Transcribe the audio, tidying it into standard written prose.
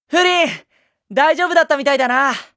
フリン、大丈夫だったみたいだな。